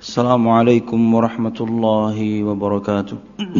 Assalamualaikum warahmatullahi wabarakatuh.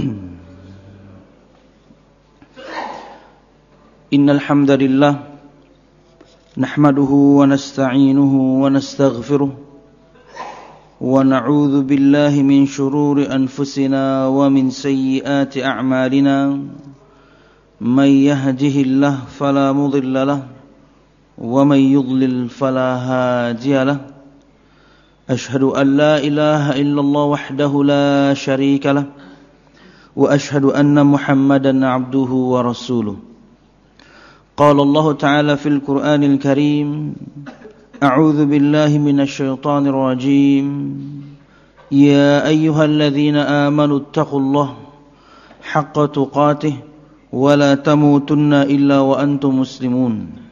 Innal hamdalillah nahmaduhu wa nasta'inuhu wa nastaghfiruh wa na'udzu billahi min shururi anfusina wa min sayyiati a'malina. May yahdihillahu fala mudilla lahu wa may yudlil fala hadiya lahu. أشهد أن لا إله إلا الله وحده لا شريك له وأشهد أن محمدا عبده ورسوله. قال الله تعالى في القرآن الكريم: أعوذ بالله من الشيطان الرجيم. يا أيها الذين آمنوا اتقوا الله حق تقاته ولا تموتن إلا وأنتم مسلمون.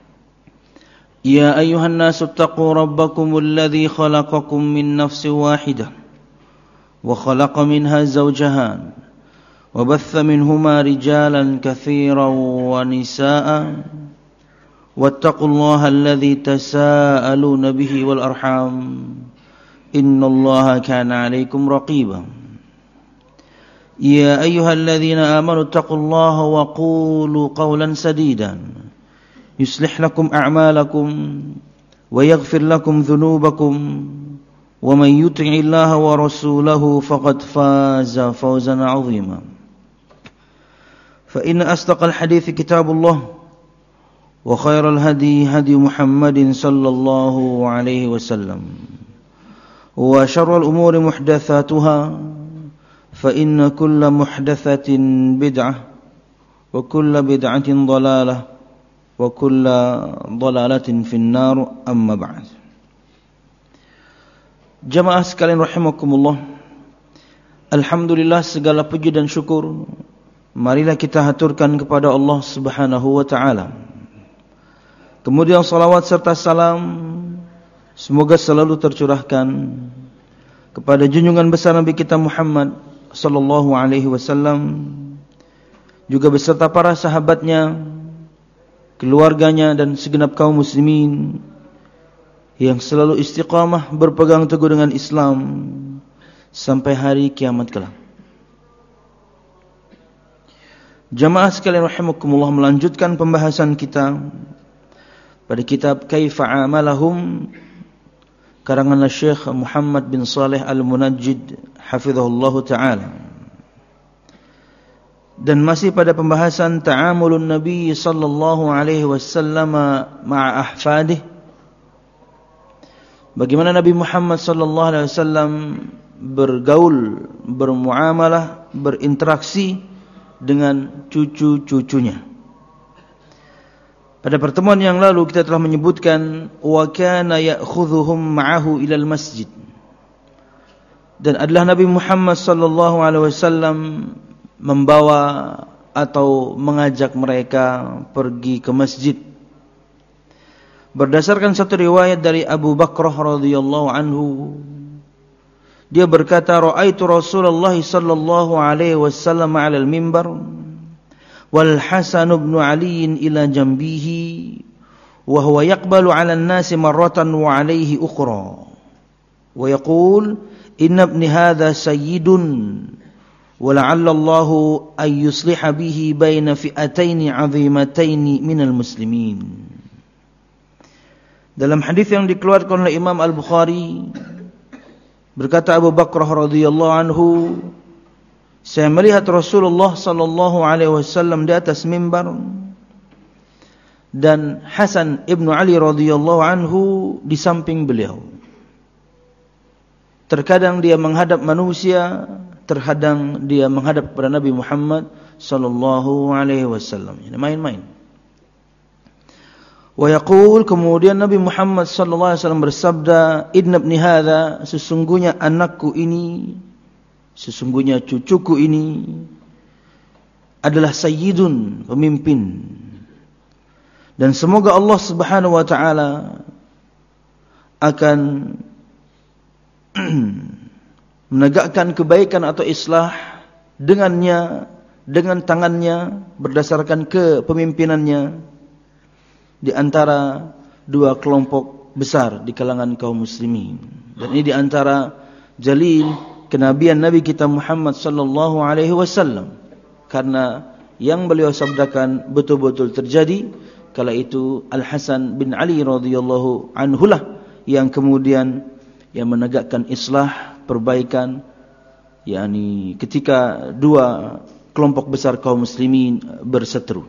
يا أيها الناس اتقوا ربكم الذي خلقكم من نفس واحدة وخلق منها زوجها وبث منهما رجالا كثيرا ونساء واتقوا الله الذي تساءلون به والأرحام إن الله كان عليكم رقيبا. يا أيها الذين آمنوا اتقوا الله وقولوا قولا سديدا يصلح لكم أعمالكم ويغفر لكم ذنوبكم ومن يطع الله ورسوله فقد فاز فوزا عظيما. فإن أصدق الحديث كتاب الله وخير الهدي هدي محمد صلى الله عليه وسلم وشر الأمور محدثاتها فإن كل محدثة بدعة وكل بدعة ضلالة wa kulla dhalalatin finnar, amma ba'd. Jamaah sekalian rahimakumullah, alhamdulillah, segala puji dan syukur marilah kita haturkan kepada Allah Subhanahu wa ta'ala. Kemudian salawat serta salam semoga selalu tercurahkan kepada junjungan besar Nabi kita Muhammad sallallahu alaihi wasallam, juga beserta para sahabatnya, keluarganya dan segenap kaum muslimin yang selalu istiqamah berpegang teguh dengan Islam sampai hari kiamat kelak. Jamaah sekalian rahimakumullah, melanjutkan pembahasan kita pada kitab Kaifa Amalahum karangan Syekh Muhammad bin Shalih Al-Munajjid hafizahullahu taala. Dan masih pada pembahasan ta'amulun Nabi sallallahu alaihi wasallam ma'a ahfadih. Bagaimana Nabi Muhammad sallallahu alaihi wasallam bergaul, bermuamalah, berinteraksi dengan cucu-cucunya. Pada pertemuan yang lalu kita telah menyebutkan wa kana ya'khudhuhum ma'ahu ilal masjid. Dan adalah Nabi Muhammad sallallahu alaihi wasallam membawa atau mengajak mereka pergi ke masjid. Berdasarkan satu riwayat dari Abu Bakrah radhiyallahu anhu, dia berkata, "Ra'aitu Rasulullah sallallahu alaihi wasallam 'ala al-mimbar wal Hasan ibn Ali ila jambihi wa huwa yaqbalu 'ala an-nasi marratan wa 'alayhi ukhra wa yaqul inna ibni hadha sayyidun وَلَعَلَّ اللَّهُ أَن يُصْلِحَ بِهِ بَيْنَ فِئَتَيْنِ عَظِيمَتَيْنِ مِنَ الْمُسْلِمِينَ. Dalam hadis yang dikeluarkan oleh Imam Al-Bukhari, berkata Abu Bakrah radhiyallahu anhu, saya melihat Rasulullah sallallahu alaihi wasallam di atas mimbar dan Hasan ibnu Ali radhiyallahu anhu di samping beliau. Terkadang dia menghadap manusia, terkadang dia menghadap kepada Nabi Muhammad sallallahu alaihi wasallam. Ini main-main. Wa yaqul, kemudian Nabi Muhammad sallallahu alaihi wasallam bersabda, "Inna ibni hadza, sesungguhnya anakku ini, sesungguhnya cucuku ini adalah sayyidun, pemimpin. Dan semoga Allah Subhanahu wa taala akan menegakkan kebaikan atau islah dengannya, dengan tangannya, berdasarkan kepemimpinannya di antara dua kelompok besar di kalangan kaum muslimin. Dan ini di antara jalil kenabian Nabi kita Muhammad sallallahu alaihi wasallam, karena yang beliau sabdakan betul-betul terjadi. Kala itu Al-Hasan bin Ali radhiyallahu anhu lah yang kemudian yang menegakkan islah, perbaikan, yakni ketika dua kelompok besar kaum muslimin berseteru.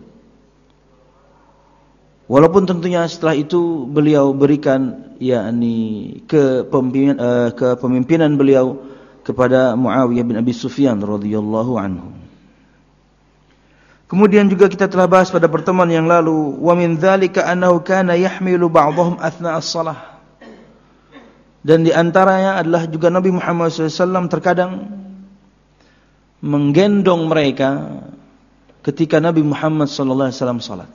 Walaupun tentunya setelah itu beliau berikan yakni kepemimpinan beliau kepada Muawiyah bin Abi Sufyan radhiyallahu anhu. Kemudian juga kita telah bahas pada pertemuan yang lalu, wa min dzalika annahu kana yahmilu ba'dhum athna as-shalah. Dan di antaranya adalah juga Nabi Muhammad SAW terkadang menggendong mereka ketika Nabi Muhammad SAW salat.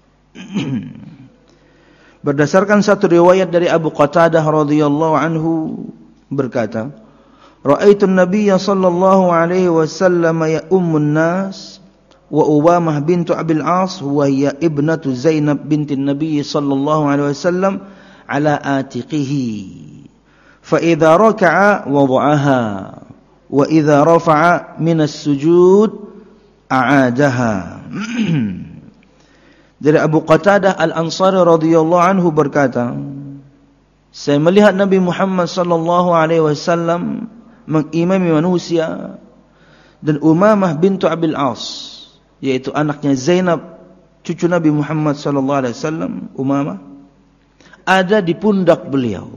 Berdasarkan satu riwayat dari Abu Qatadah radhiyallahu anhu berkata, ra'aitu an-nabiyya sallallahu alaihi wasallam ya'ummun nas wa Umamah bintu Abil As wa hiya ibnatu Zainab binti Nabi sallallahu alaihi wasallam ala atiqihi fa idza raka'a wada'aha wa idza rafa'a min as-sujud a'adaha. Dari Abu Qatadah Al-Ansari radhiyallahu anhu berkata, saya melihat Nabi Muhammad sallallahu alaihi wasallam mengimami manusia, dan Umamah bintu Abil As, yaitu anaknya Zainab cucu Nabi Muhammad sallallahu alaihi wasallam, Umamah, ada di pundak beliau.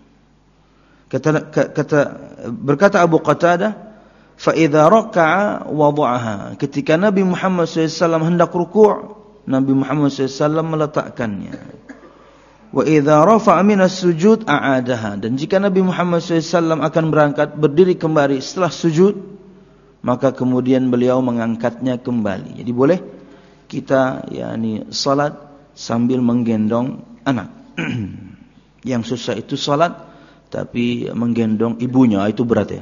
Berkata Abu Qatadah, fa idza raka'a wada'aha, ketika Nabi Muhammad SAW hendak ruku', Nabi Muhammad SAW meletakkannya. Wa idza rafa'a minas sujud a'adaha, dan jika Nabi Muhammad SAW akan berangkat berdiri kembali setelah sujud, maka kemudian beliau mengangkatnya kembali. Jadi boleh kita yakni salat sambil menggendong anak. Yang susah itu salat tapi menggendong ibunya, itu berat ya.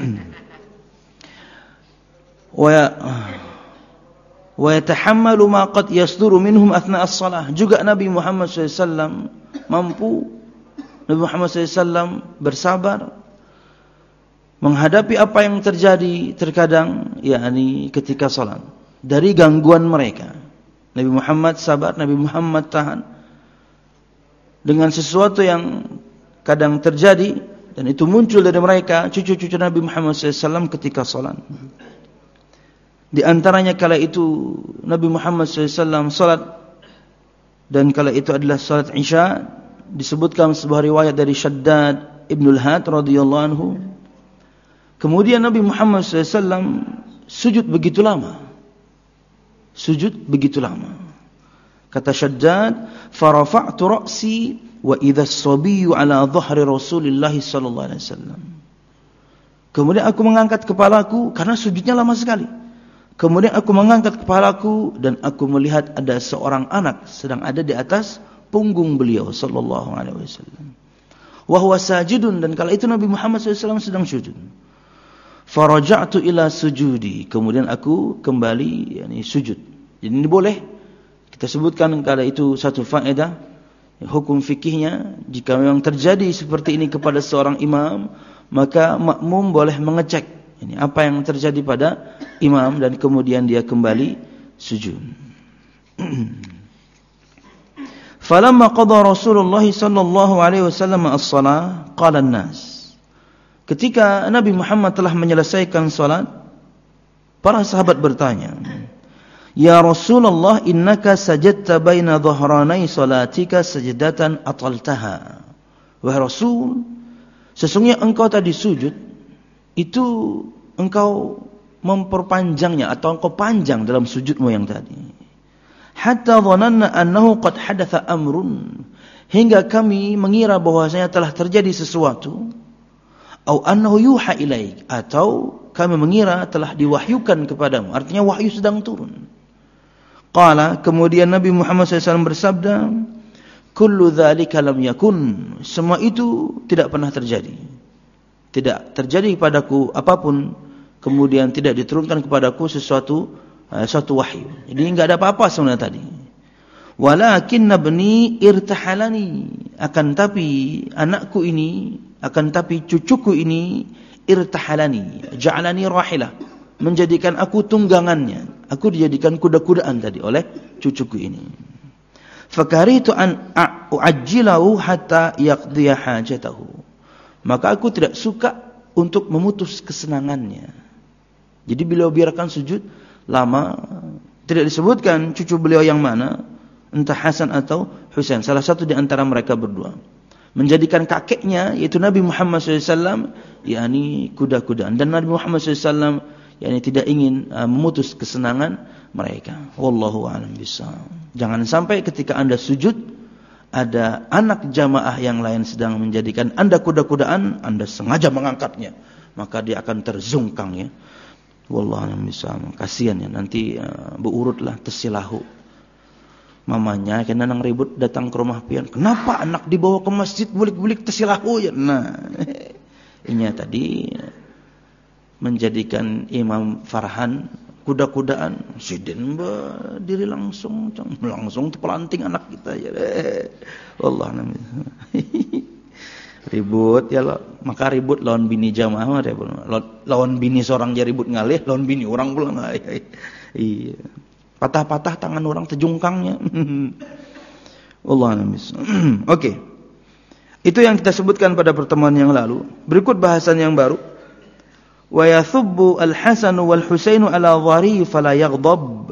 Wa yatahammalu ma qad yasduru minhum athna as-salah. Juga Nabi Muhammad SAW mampu, Nabi Muhammad SAW bersabar menghadapi apa yang terjadi terkadang yakni ketika salat dari gangguan mereka. Nabi Muhammad sabar, Nabi Muhammad tahan dengan sesuatu yang kadang terjadi, dan itu muncul dari mereka cucu-cucu Nabi Muhammad SAW ketika salat. Di antaranya kala itu Nabi Muhammad SAW salat, dan kala itu adalah salat Isya. Disebutkan sebuah riwayat dari Shaddad Ibnul Had radhiyallahu anhu. Kemudian Nabi Muhammad SAW sujud begitu lama. Sujud begitu lama. Kata Shaddad, farafa'tu ra'si wa idza as-sabiyyu ala dhahri Rasulillah sallallahu alaihi wasallam. Kemudian aku mengangkat kepalaku karena sujudnya lama sekali. Kemudian aku mengangkat kepalaku dan aku melihat ada seorang anak sedang ada di atas punggung beliau sallallahu alaihi wasallam. Wa huwa sajidun, dan kala itu Nabi Muhammad SAW sedang sujud. Faraja'tu ila sujudi, kemudian aku kembali yakni sujud. Jadi ini boleh kita sebutkan kala itu satu faedah hukum fikihnya. Jika memang terjadi seperti ini kepada seorang imam, maka makmum boleh mengecek ini apa yang terjadi pada imam, dan kemudian dia kembali sujud. Falamma qada Rasulullah sallallahu alaihi wasallam as-shalah, qala an-nas. Ketika Nabi Muhammad telah menyelesaikan salat, para sahabat bertanya, ya Rasulullah, innaka sajadta baina dhahranai salatika sajdatan ataltaha. Wahai Rasul, sesungguhnya engkau tadi sujud itu engkau memperpanjangnya atau engkau panjang dalam sujudmu yang tadi. Hatta dhananna annahu qad hadatha amrun, hingga kami mengira bahwasanya telah terjadi sesuatu. Au annahu yuha ilaik, atau kami mengira telah diwahyukan kepadamu, artinya wahyu sedang turun. Qala, kemudian Nabi Muhammad SAW bersabda, kullu dzalika lam yakun, semua itu tidak pernah terjadi. Tidak terjadi kepadaku apapun, kemudian tidak diturunkan kepadaku suatu wahyu. Jadi enggak ada apa-apa sebenarnya tadi. Walakinna ibni irtahalani, akan tapi anakku ini, akan tapi cucuku ini irtahalani, ja'alani rahilah, menjadikan aku tunggangannya. Aku dijadikan kuda-kudaan tadi oleh cucuku ini. Fakaritu an u'ajjilahu hatta yaqdiya hajatahu. Maka aku tidak suka untuk memutus kesenangannya. Jadi beliau biarkan sujud lama. Tidak disebutkan cucu beliau yang mana, entah Hasan atau Husain, salah satu di antara mereka berdua. Menjadikan kakeknya, yaitu Nabi Muhammad SAW, yakni kuda-kudaan. Dan Nabi Muhammad SAW yakni tidak ingin memutus kesenangan mereka. Wallahu a'lam bishawab. Jangan sampai ketika Anda sujud, ada anak jamaah yang lain sedang menjadikan Anda kuda-kudaan, Anda sengaja mengangkatnya, maka dia akan terzungkang ya. Wallahu a'lam bishawab. Kasihan ya, nanti beurutlah tesilahu. Mamanya kena nang ribut datang ke rumah pian. Kenapa anak dibawa ke masjid bulik-bulik tesilahu ya? Nah, ini tadi menjadikan Imam Farhan kuda-kudaan, sidin diri langsung terpelanting anak kita ya. Wallah namanya. Ribut ya lo, maka ribut lawan bini jamaah ada lawan bini seorang dia ribut ngalih, lawan bini orang pula ngalih. Iya. Patah-patah tangan orang terjungkangnya. Wallah namis. Oke. Itu yang kita sebutkan pada pertemuan yang lalu. Berikut bahasan yang baru. Wa yathubbu al-Hasan wal Husain ala dhari fala yaghdab.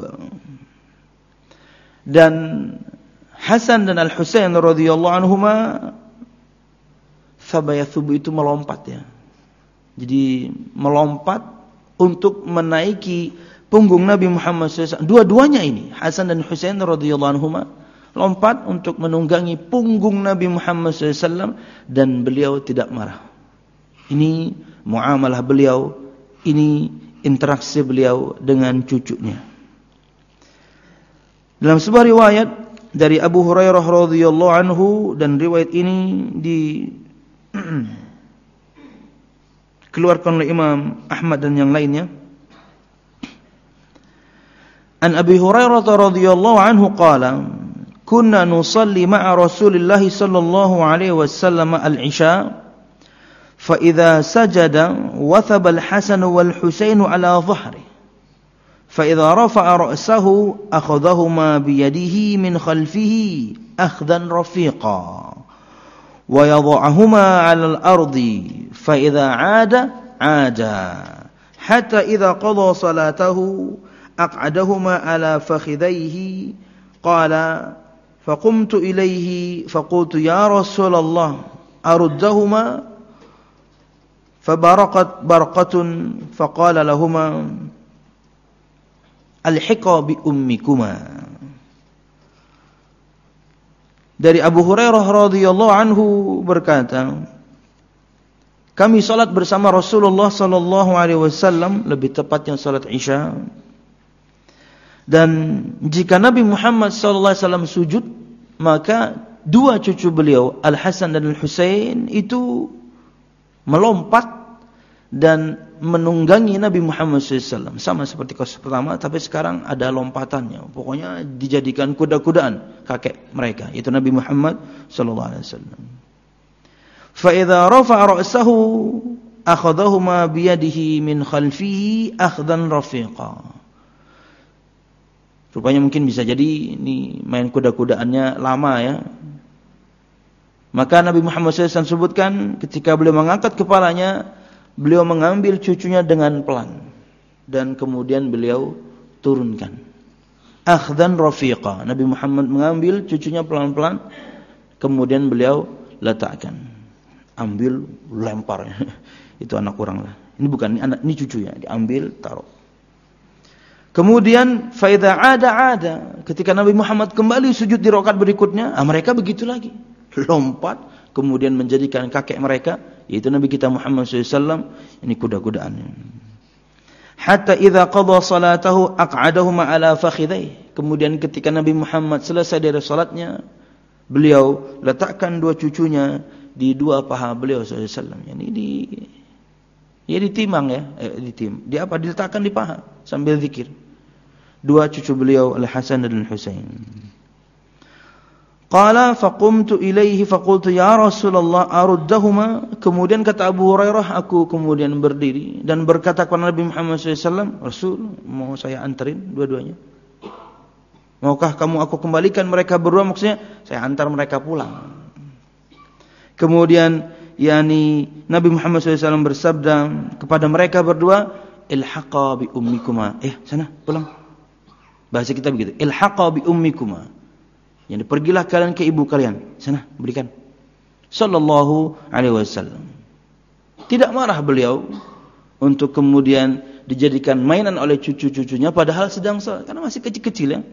Dan Hasan dan Al-Husain radhiyallahu anhuma fabayathubu itu melompat ya. Jadi melompat untuk menaiki punggung Nabi Muhammad SAW. Dua-duanya ini, Hasan dan Husain radhiyallahu anhuma, lompat untuk menunggangi punggung Nabi Muhammad SAW dan beliau tidak marah. Ini muamalah beliau, ini interaksi beliau dengan cucunya. Dalam sebuah riwayat dari Abu Hurairah radhiyallahu anhu, dan riwayat ini keluarkan oleh Imam Ahmad dan yang lainnya. An Abi Hurairah radhiyallahu anhu qala, kunna nusalli ma'a Rasulillah sallallahu alaihi wasallam al-isha, fa idza sajada wathaba al-Hasan wal Husain ala dhahri, fa idza rafa'a ra'sahu akhadhahuma bi yadihi min khalfihi akhdan rafiqa ويضعهما على الأرض فإذا عاد حتى إذا قضى صلاته أقعدهما على فخذيه قال فقمت إليه فقلت يا رسول الله أردهما فبرقت برقة فقال لهما الحقا بأمكما. Dari Abu Hurairah radhiyallahu anhu berkata, kami salat bersama Rasulullah sallallahu alaihi wasallam, lebih tepatnya salat Isya. Dan jika Nabi Muhammad sallallahu alaihi wasallam sujud, maka dua cucu beliau, Al-Hasan dan Al-Husain, itu melompat dan menunggangi Nabi Muhammad SAW. Sama seperti kasus pertama, tapi sekarang ada lompatannya. Pokoknya dijadikan kuda-kudaan kakek mereka, yaitu Nabi Muhammad SAW. فَإِذَا رَفَعَ رَأْسَهُ أَخَذَهُمَا بِيَدِهِ مِنْ خَلْفِهِ أَخْذًا رَفِيقًا. Rupanya mungkin bisa jadi ini main kuda-kudaannya lama ya. Maka Nabi Muhammad SAW sebutkan ketika beliau mengangkat kepalanya, beliau mengambil cucunya dengan pelan dan kemudian beliau turunkan. Akhdan rafiqa. Nabi Muhammad mengambil cucunya pelan-pelan, kemudian beliau letakkan. Ambil, lempar. Itu anak orang lah. Ini bukan, ini anak, ini cucunya. Diambil, taruh. Kemudian faida ada. Ketika Nabi Muhammad kembali sujud di rakaat berikutnya, mereka begitu lagi. Lompat, kemudian menjadikan kakek mereka, yaitu Nabi kita Muhammad SAW, ini kuda-kudaan. Hatta idza qada salatahu aq'adahuma ala fakhidai. Kemudian ketika Nabi Muhammad selesai dari salatnya, beliau letakkan dua cucunya di dua paha beliau SAW. Ini ditimang ya, diletakkan di paha sambil zikir. Dua cucu beliau Al-Hasan dan Al-Husain. Qala faqumtu ilaihi faqultu ya Rasulullah aruddahuma. Kemudian kata Abu Hurairah, aku kemudian berdiri dan berkata kepada Nabi Muhammad SAW, Rasul, mau saya antarin dua-duanya? Maukah kamu aku kembalikan mereka berdua? Maksudnya saya antar mereka pulang. Kemudian Nabi Muhammad SAW bersabda kepada mereka berdua, ilhaqa bi ummikuma. Sana pulang. Bahasa kita begitu, ilhaqa bi ummikuma. Yang pergilah kalian ke ibu kalian. Sana, berikan. Sallallahu alaihi wasallam. Tidak marah beliau untuk kemudian dijadikan mainan oleh cucu-cucunya padahal sedang sholat. Karena masih kecil-kecil ya.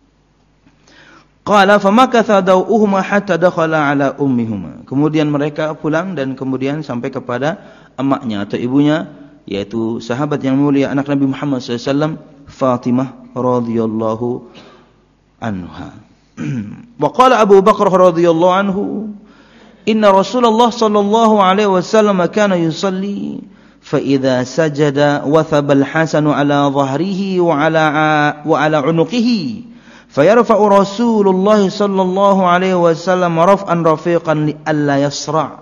Qala famakatha dawuhuma hatta dakhala ala ummihuma. Kemudian mereka pulang dan kemudian sampai kepada emaknya atau ibunya, yaitu sahabat yang mulia anak Nabi Muhammad SAW, Fatimah radhiyallahu anha. Wa qala Abu Bakar radhiyallahu anhu, inna Rasulullah sallallahu alaihi wasallam kana yusalli fa idza sajada wathaba al-Hasan ala dhahrihi wa ala unuqihi fayarfa'u Rasulullah sallallahu alaihi wasallam raf'an rafiqan li alla yasra'.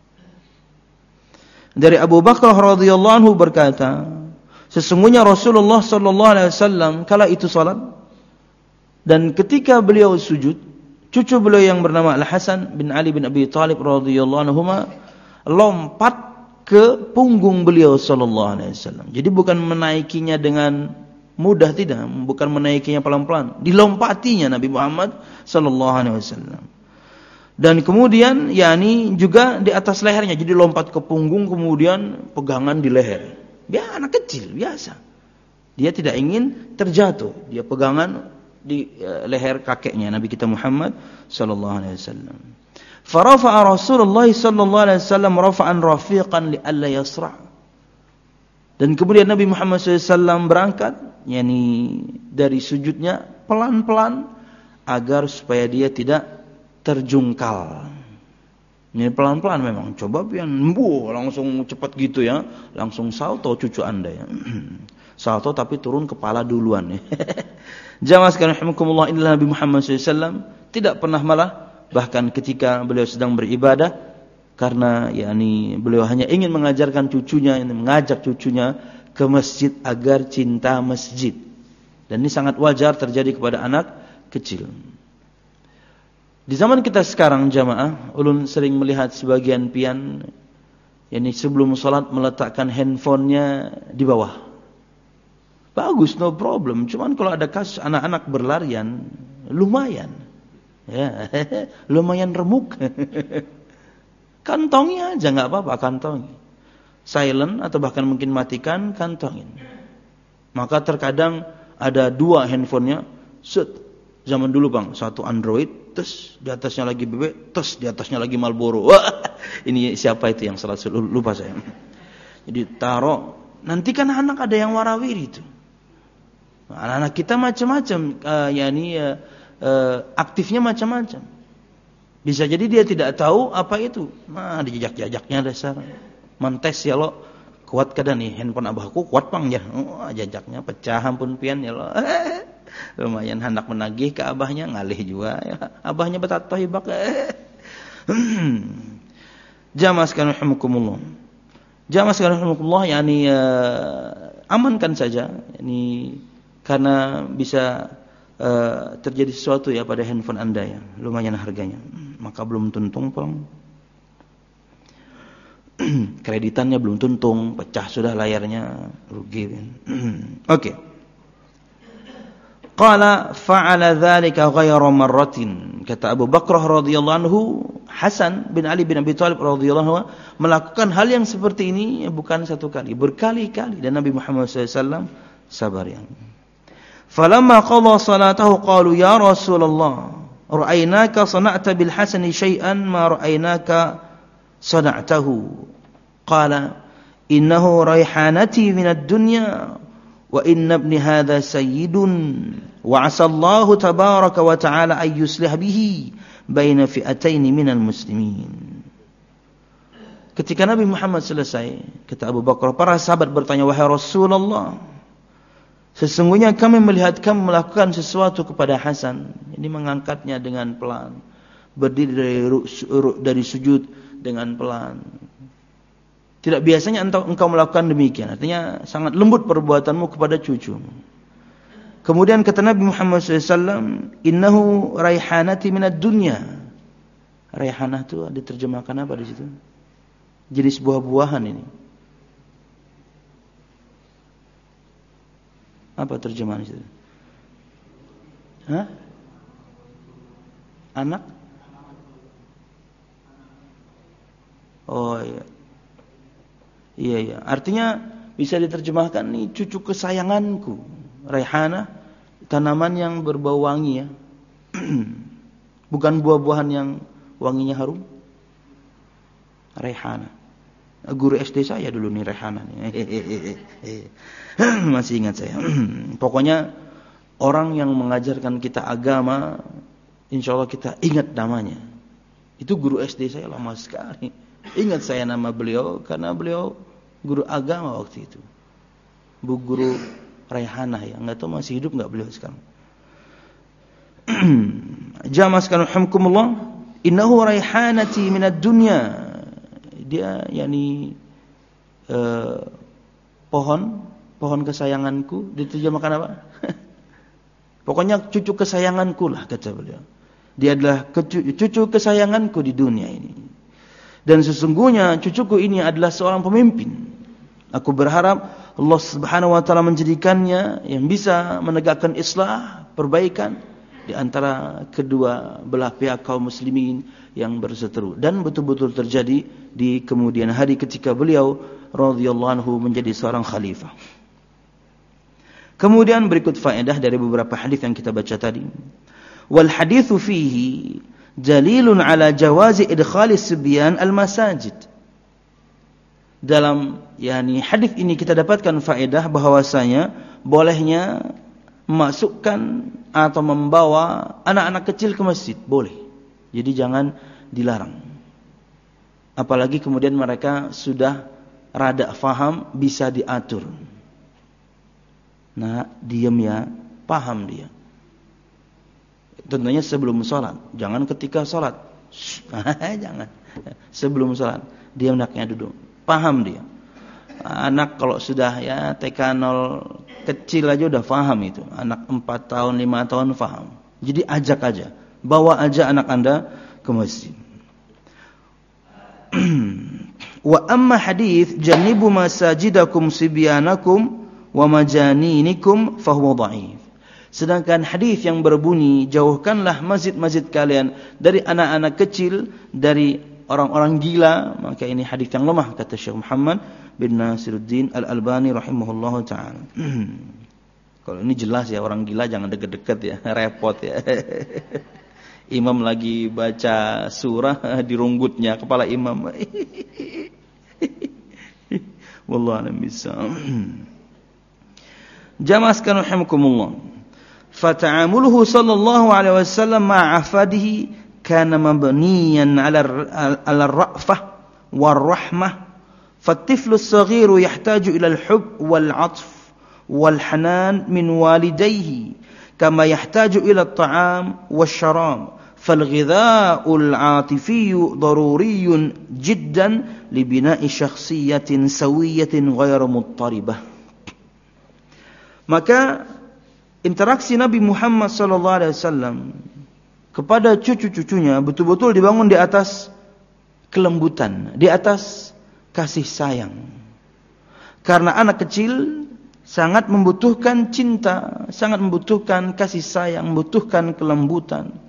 Dari Abu Bakar radhiyallahu anhu berkata, sesungguhnya Rasulullah sallallahu alaihi wasallam kala itu salat, dan ketika beliau sujud, cucu beliau yang bernama Al-Hasan bin Ali bin Abi Thalib radhiyallahu anhuma lompat ke punggung beliau sallallahu alaihi wasallam. Jadi bukan menaikinya dengan mudah, tidak, bukan menaikinya pelan-pelan, dilompatinya Nabi Muhammad sallallahu alaihi wasallam. Dan kemudian juga di atas lehernya, jadi lompat ke punggung kemudian pegangan di leher. Dia anak kecil biasa. Dia tidak ingin terjatuh, dia pegangan di leher kakeknya Nabi kita Muhammad sallallahu alaihi wasallam. Farafa'a Rasulullah sallallahu alaihi wasallam rafa'an rafiqan li alla yasra'. Dan kemudian Nabi Muhammad SAW berangkat, dari sujudnya pelan-pelan agar supaya dia tidak terjungkal. Ini pelan-pelan memang. Coba pian langsung cepat gitu ya, langsung salto cucu Anda ya. Salto tapi turun kepala duluan ya. Jamaah sekalian rahimakumullah, inilah Nabi Muhammad SAW tidak pernah malah, bahkan ketika beliau sedang beribadah, karena beliau hanya ingin mengajarkan cucunya, mengajak cucunya ke masjid agar cinta masjid. Dan ini sangat wajar terjadi kepada anak kecil. Di zaman kita sekarang jamaah, ulun sering melihat sebagian pian sebelum salat meletakkan handphonenya di bawah. Bagus, no problem. Cuman kalau ada kasus anak-anak berlarian, lumayan. Ya, lumayan remuk. Kantongnya aja enggak apa-apa, kantong. Silent atau bahkan mungkin matikan, kantongin. Maka terkadang ada dua handphonenya, set. Zaman dulu bang, satu Android, terus di atasnya lagi BB, terus di atasnya lagi Marlboro. Wah, ini siapa itu yang salat, lupa saya. Jadi taruh, nanti kan anak ada yang warawiri itu. Anak-anak kita macam-macam, aktifnya macam-macam. Bisa jadi dia tidak tahu apa itu. Nah, dijajak-jajaknya dasar. Mantes ya lo, kuat kada nih handphone abahku, kuat bang ya. Oh, jajaknya pecah ampun pian ya lo. Lumayan hendak menagih ke abahnya, ngalih juga ya. Abahnya betatoh hibak. Jamaah sekalian rahimakumullah. Jamaah sekalian rahimakumullah, amankan saja karena bisa terjadi sesuatu ya pada handphone Anda ya, lumayan harganya. Maka belum tuntung pang. Kreditannya belum tuntung, pecah sudah layarnya, rugi. Oke. Qala fa'ala dzalika ghayra marratin. Kata Abu Bakar radhiyallahu anhu, Hasan bin Ali bin Abi Thalib radhiyallahu anhu melakukan hal yang seperti ini bukan satu kali, berkali-kali, dan Nabi Muhammad SAW sabar ya. Falamma qada salatahu qalu ya Rasulullah, ra'aynaka sana'ta bil Hasani syai'an ma ra'aynaka sana'tahu. Qala innahu raihanati minad dunya wa inna ibni hadha sayyidun wa 'asallahu tabaraka wa ta'ala ay yuslih bihi baina fi'atayn minal muslimin. Ketika Nabi Muhammad selesai, kata Abu Bakar, para sahabat bertanya, wahai Rasulullah, sesungguhnya kami melihat kamu melakukan sesuatu kepada Hasan. Ini mengangkatnya dengan pelan, berdiri dari sujud dengan pelan. Tidak biasanya engkau melakukan demikian. Artinya sangat lembut perbuatanmu kepada cucumu. Kemudian kata Nabi Muhammad SAW, innahu raihanati minad dunya. Raihanah itu diterjemahkan apa di situ? Jenis buah-buahan ini. Apa terjemahan itu? Hah? Anak? Oh iya. Iya. Artinya bisa diterjemahkan nih cucu kesayanganku. Raihana, tanaman yang berbau wangi ya. Bukan buah-buahan yang wanginya harum. Raihana. Guru SD saya dulu nih Raihana nih. Masih ingat saya. Pokoknya orang yang mengajarkan kita agama, insya Allah kita ingat namanya. Itu guru SD saya lama sekali. Ingat saya nama beliau karena beliau guru agama waktu itu. Bu Guru Raihanah ya. Enggak tahu masih hidup enggak beliau sekarang. Jamaah sekalian rahimakumullah, innahu raihanati minad dunya. Dia yakni pohon kesayanganku, diterjemahkan apa? Pokoknya cucu kesayanganku lah kata beliau. Dia adalah cucu kesayanganku di dunia ini. Dan sesungguhnya cucuku ini adalah seorang pemimpin. Aku berharap Allah Subhanahu wa taala menjadikannya yang bisa menegakkan islah, perbaikan di antara kedua belah pihak kaum muslimin yang berseteru, dan betul-betul terjadi di kemudian hari ketika beliau radhiyallahu anhu menjadi seorang khalifah. Kemudian berikut faedah dari beberapa hadis yang kita baca tadi. Wal haditsu fihi dalilun ala jawazi idkhalis sibyan al masajid. Dalam hadis ini kita dapatkan faedah bahwasanya bolehnya memasukkan atau membawa anak-anak kecil ke masjid, boleh. Jadi jangan dilarang. Apalagi kemudian mereka sudah rada faham, bisa diatur. Nah, diam ya, paham dia. Tentunya sebelum sholat, jangan ketika sholat. Jangan. Sebelum sholat, diam anaknya duduk. Paham dia. Anak kalau sudah ya TK 0 kecil aja udah paham itu. Anak 4 tahun, 5 tahun paham. Jadi ajak aja. Bawa aja anak Anda ke masjid. Wa amma hadits janibu masajidakum sibyanakum wa majaninikum fahuwa dhaif. Sedangkan hadis yang berbunyi jauhkanlah masjid-masjid kalian dari anak-anak kecil, dari orang-orang gila, maka ini hadis yang lemah kata Syekh Muhammad bin Nasiruddin Al-Albani rahimahullahu taala. Kalau ini jelas ya, orang gila jangan deket-deket ya, repot ya. Imam lagi baca surah di runggutnya kepala imam. Wallahu a'lam bissawab. Jamaah sekalian rahimakumullah. Fata'amuluhu sallallahu alaihi wasallam ma'a afadihi kana mabniyan 'ala ar-ra'fah war-rahmah. Fatiflu as-saghiru yahtaju ila al-hubb wal-'athf wal-hanan min walidayhi kama yahtaju ila at-ta'am wash-sharab. فالغذاء العاطفي ضروري جدا لبناء شخصية سوية غير مضطربة. Maka interaksi Nabi Muhammad SAW kepada cucu-cucunya betul-betul dibangun di atas kelembutan, di atas kasih sayang. Karena anak kecil sangat membutuhkan cinta, sangat membutuhkan kasih sayang, membutuhkan kelembutan.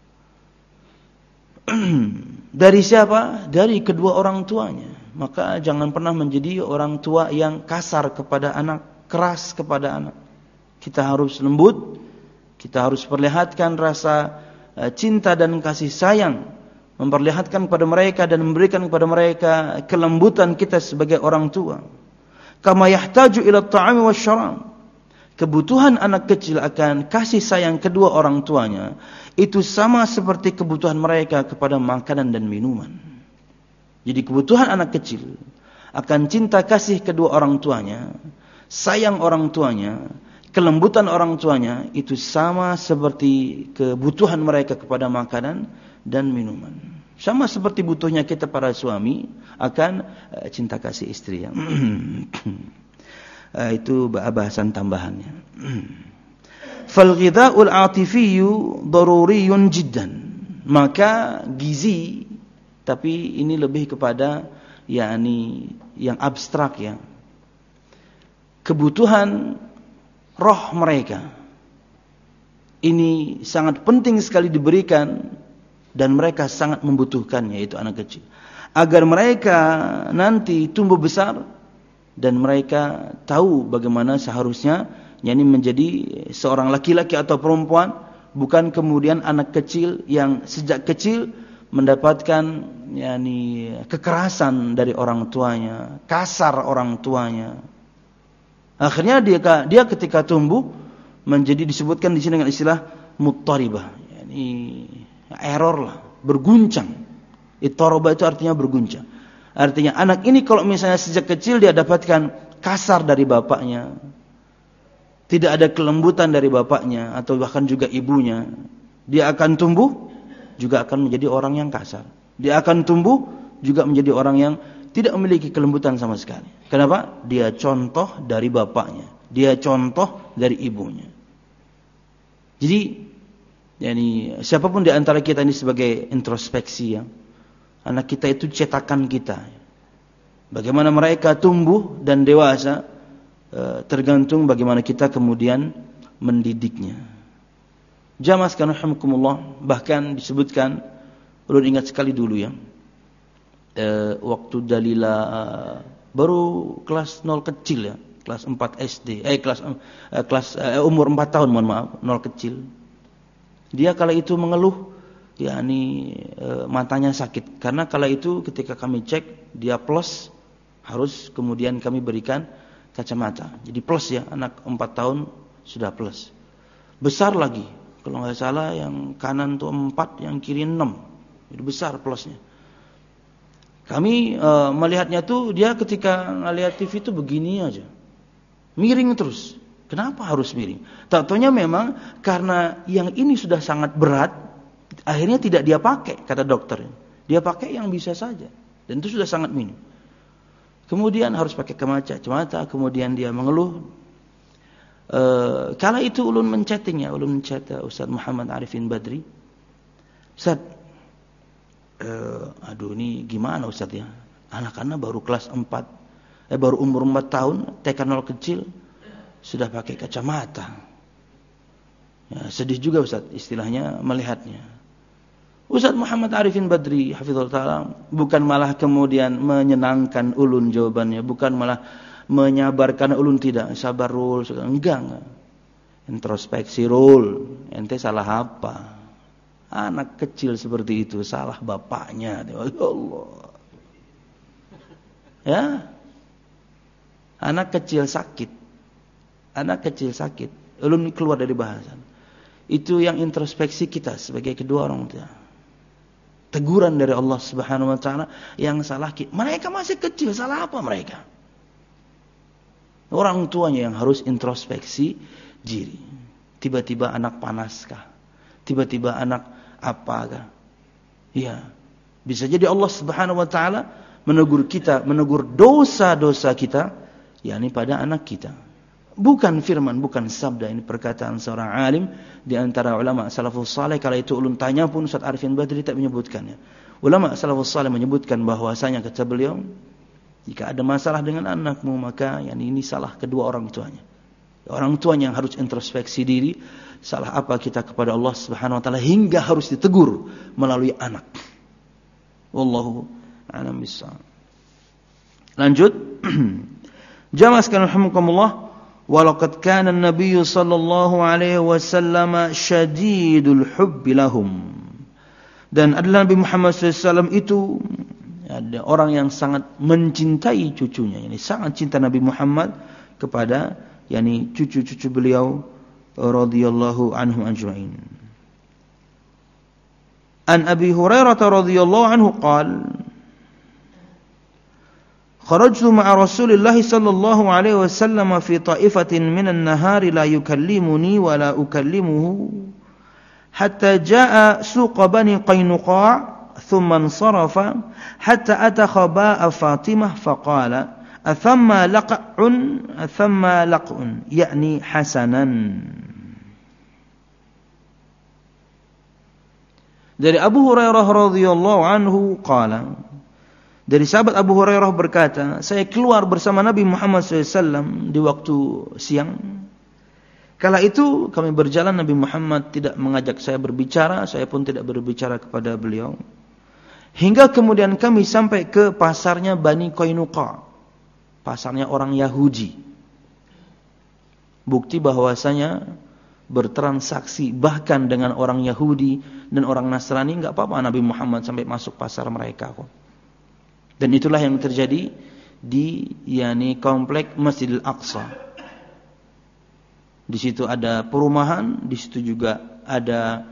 Dari siapa? Dari kedua orang tuanya. Maka jangan pernah menjadi orang tua yang kasar kepada anak, keras kepada anak. Kita harus lembut, kita harus perlihatkan rasa cinta dan kasih sayang, memperlihatkan kepada mereka dan memberikan kepada mereka kelembutan kita sebagai orang tua. Kama yahtaju ila at-ta'ami wasyarab. Kebutuhan anak kecil akan kasih sayang kedua orang tuanya itu sama seperti kebutuhan mereka kepada makanan dan minuman. Jadi kebutuhan anak kecil akan cinta kasih kedua orang tuanya, sayang orang tuanya, kelembutan orang tuanya itu sama seperti kebutuhan mereka kepada makanan dan minuman. Sama seperti butuhnya kita para suami akan cinta kasih istri ya. Itu bahasan tambahannya. Fal ghidha'ul 'atifiyyu daruriyun jiddan. Maka gizi, tapi ini lebih kepada yakni yang abstrak ya. Kebutuhan roh mereka ini sangat penting sekali diberikan dan mereka sangat membutuhkannya, yaitu anak kecil, agar mereka nanti tumbuh besar dan mereka tahu bagaimana seharusnya yakni menjadi seorang laki-laki atau perempuan, bukan kemudian anak kecil yang sejak kecil mendapatkan yakni kekerasan dari orang tuanya, kasar orang tuanya. Akhirnya dia ketika tumbuh menjadi disebutkan di sini dengan istilah muttaribah, yakni error lah, berguncang. Ittaraba itu artinya berguncang. Artinya anak ini kalau misalnya sejak kecil dia dapatkan kasar dari bapaknya, tidak ada kelembutan dari bapaknya atau bahkan juga ibunya, dia akan tumbuh juga akan menjadi orang yang kasar. Dia akan tumbuh juga menjadi orang yang tidak memiliki kelembutan sama sekali. Kenapa? Dia contoh dari bapaknya, dia contoh dari ibunya. Jadi yani siapapun di antara kita ini sebagai introspeksi ya. Anak kita itu cetakan kita. Bagaimana mereka tumbuh dan dewasa tergantung bagaimana kita kemudian mendidiknya. Jamaah sekalian rahimakumullah, bahkan disebutkan, ulun ingat sekali dulu ya. Waktu Dalila baru kelas 0 kecil ya, kelas 4 SD, umur 4 tahun, mohon maaf, 0 kecil. Dia kala itu mengeluh, yakni matanya sakit. Karena kala itu ketika kami cek, dia plus, harus kemudian kami berikan kacamata. Jadi plus ya, anak 4 tahun sudah plus. Besar lagi, kalau nggak salah yang kanan tuh 4, yang kiri 6. Jadi besar plusnya. Kami melihatnya tuh dia ketika ngelihat TV itu begini aja. Miring terus. Kenapa harus miring? Tak taunya memang karena yang ini sudah sangat berat, akhirnya tidak dia pakai, kata dokter. Dia pakai yang bisa saja. Dan itu sudah sangat minim. Kemudian harus pakai kacamata, kemudian dia mengeluh. Kala itu ulun menchat Ustaz Muhammad Arifin Badri. Ustaz, aduh ini gimana Ustaz ya? Anak-anak baru kelas 4, baru umur 4 tahun, TK 0 kecil, sudah pakai kacamata. Ya, sedih juga Ustaz istilahnya melihatnya. Ustaz Muhammad Arifin Badri hafizallahu taala bukan malah kemudian menyenangkan ulun jawabannya, bukan malah menyabarkan ulun, tidak sabar rul, enggak. Introspeksi rul, ente salah apa? Anak kecil seperti itu salah bapaknya. Ya Allah. Ya. Anak kecil sakit. Ulun keluar dari bahasan. Itu yang introspeksi kita sebagai kedua orang tua. Teguran dari Allah Subhanahu wa taala yang salah kita. Mereka masih kecil, salah apa mereka? Orang tuanya yang harus introspeksi diri. Tiba-tiba anak panaskah? Tiba-tiba anak apakah? Ya, bisa jadi Allah Subhanahu wa taala menegur kita, menegur dosa-dosa kita, yakni pada anak kita. Bukan firman, bukan sabda, ini perkataan seorang alim di antara ulama salafus saleh. Kala itu ulun tanya pun Ustaz Arifin Badri tak menyebutkannya. Ulama salafus saleh menyebutkan bahwasanya kata beliau, jika ada masalah dengan anakmu maka ini salah kedua orang tuanya. Orang tuanya yang harus introspeksi diri, salah apa kita kepada Allah Subhanahu wa taala hingga harus ditegur melalui anak. Wallahu a'lam bissawab. Lanjut. Jamaah sekalian rahimakumullah, walaqad kana an-nabiy sallallahu alaihi wasallam syadidul hubbi lahum. Dan adalah Nabi Muhammad SAW itu ada orang yang sangat mencintai cucunya. Yani sangat cinta Nabi Muhammad kepada cucu-cucu beliau radhiyallahu anhum ajma'in. An Abi Hurairah radhiyallahu anhu qala kharajtu ma'a Rasulillah sallallahu alaihi wasallam fi ta'ifatin minan nahari la yukallimuni wa la ukallimuhu hatta jaa suq Bani Qainuqa thumma insarafa hatta ata khaba Fatimah faqala athamma laq'un yakni hasanan. Dari Abu Hurairah radhiyallahu anhu qala, dari sahabat Abu Hurairah berkata, saya keluar bersama Nabi Muhammad SAW di waktu siang. Kala itu kami berjalan, Nabi Muhammad tidak mengajak saya berbicara, saya pun tidak berbicara kepada beliau. Hingga kemudian kami sampai ke pasarnya Bani Qainuqa, pasarnya orang Yahudi. Bukti bahwasanya bertransaksi bahkan dengan orang Yahudi dan orang Nasrani enggak apa-apa Nabi Muhammad sampai masuk pasar mereka kok. Dan itulah yang terjadi di komplek Masjidil Aqsa. Di situ ada perumahan, di situ juga ada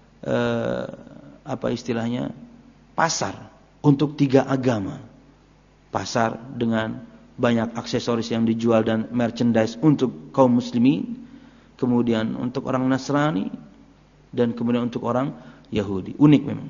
pasar untuk 3 agama. Pasar dengan banyak aksesoris yang dijual dan merchandise untuk kaum muslimin, kemudian untuk orang Nasrani, dan kemudian untuk orang Yahudi. Unik memang.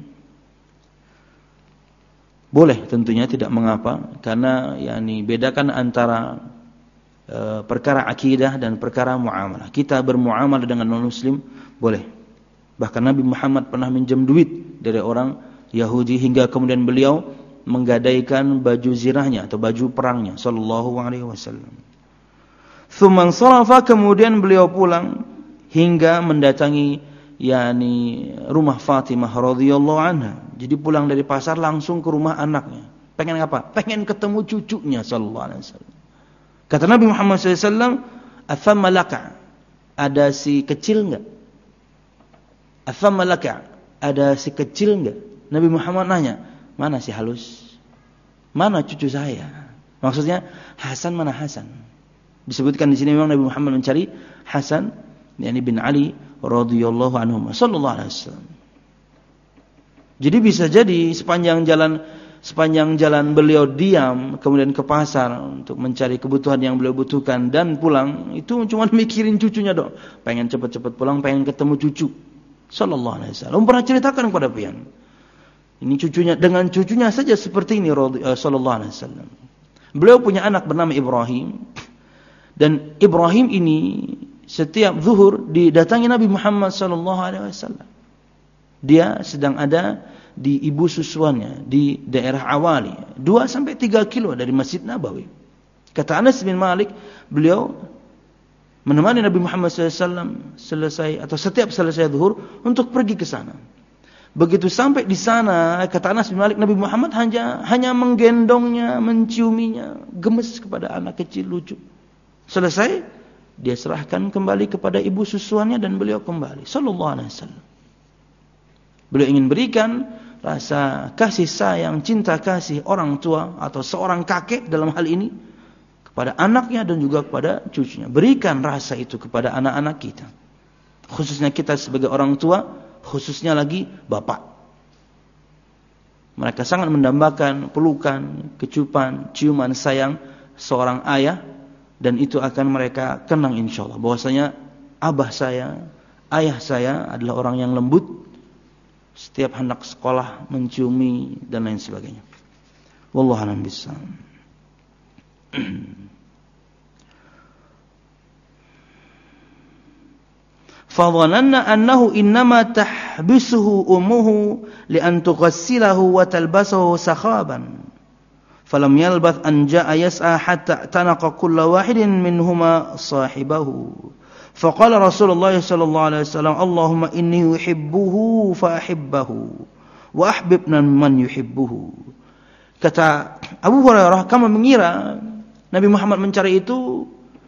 Boleh tentunya, tidak mengapa, karena bedakan antara perkara akidah dan perkara muamalah. Kita bermuamalah dengan non-muslim boleh. Bahkan Nabi Muhammad pernah minjam duit dari orang Yahudi hingga kemudian beliau menggadaikan baju zirahnya atau baju perangnya sallallahu alaihi wasallam. Tsumman sarafa, kemudian beliau pulang hingga mendatangi rumah Fatimah radhiyallahu anha. Jadi pulang dari pasar langsung ke rumah anaknya. Pengen apa? Pengen ketemu cucunya sallallahu alaihi wasallam. Kata Nabi Muhammad SAW, "Athamma laka?" Ada si kecil enggak? "Athamma laka?" Ada si kecil enggak? Nabi Muhammad nanya, "Mana si halus? Mana cucu saya?" Maksudnya, Hasan mana Hasan? Disebutkan di sini memang Nabi Muhammad mencari Hasan bin Ali radhiyallahu anhu sallallahu alaihi wasallam. Jadi bisa jadi sepanjang jalan beliau diam kemudian ke pasar untuk mencari kebutuhan yang beliau butuhkan dan pulang, itu cuma mikirin cucunya dong. Pengen cepat-cepat pulang, pengen ketemu cucu. Sallallahu alaihi wasallam pernah ceritakan kepada pian. Ini cucunya, dengan cucunya saja seperti ini sallallahu alaihi wasallam. Beliau punya anak bernama Ibrahim. Dan Ibrahim ini setiap zuhur didatangi Nabi Muhammad sallallahu alaihi wasallam. Dia sedang ada di ibu susuannya di daerah Awali, 2-3 kilo dari Masjid Nabawi. Kata Anas bin Malik, beliau menemani Nabi Muhammad SAW setiap selesai zuhur untuk pergi ke sana. Begitu sampai di sana, kata Anas bin Malik, Nabi Muhammad hanya menggendongnya, menciuminya, gemes kepada anak kecil lucu. Selesai, dia serahkan kembali kepada ibu susuannya dan beliau kembali sallallahu alaihi wasallam. Beliau ingin berikan rasa kasih sayang, cinta kasih orang tua atau seorang kakek dalam hal ini kepada anaknya dan juga kepada cucunya. Berikan rasa itu kepada anak-anak kita. Khususnya kita sebagai orang tua, khususnya lagi bapak. Mereka sangat mendambakan pelukan, kecupan, ciuman sayang seorang ayah, dan itu akan mereka kenang insyaallah bahwasanya abah saya, ayah saya adalah orang yang lembut. Setiap anak sekolah menciumi dan lain sebagainya. Wallahu a'lam bishawab. Fadhananna annahu innama tahbisuhu ummuhu li'an tughassilahu wa talbasahu sakhaban. Falam yalbath an ja'a yas'a hatta tanaqa kullu wahidin minhuma sahibahu. Faqala Rasulullah sallallahu alaihi wasallam, Allahumma inni uhibbuhu fa ahibbahu wa ahbibna man yuhibbuhu. Kata Abu Hurairah, kamu mengira Nabi Muhammad mencari itu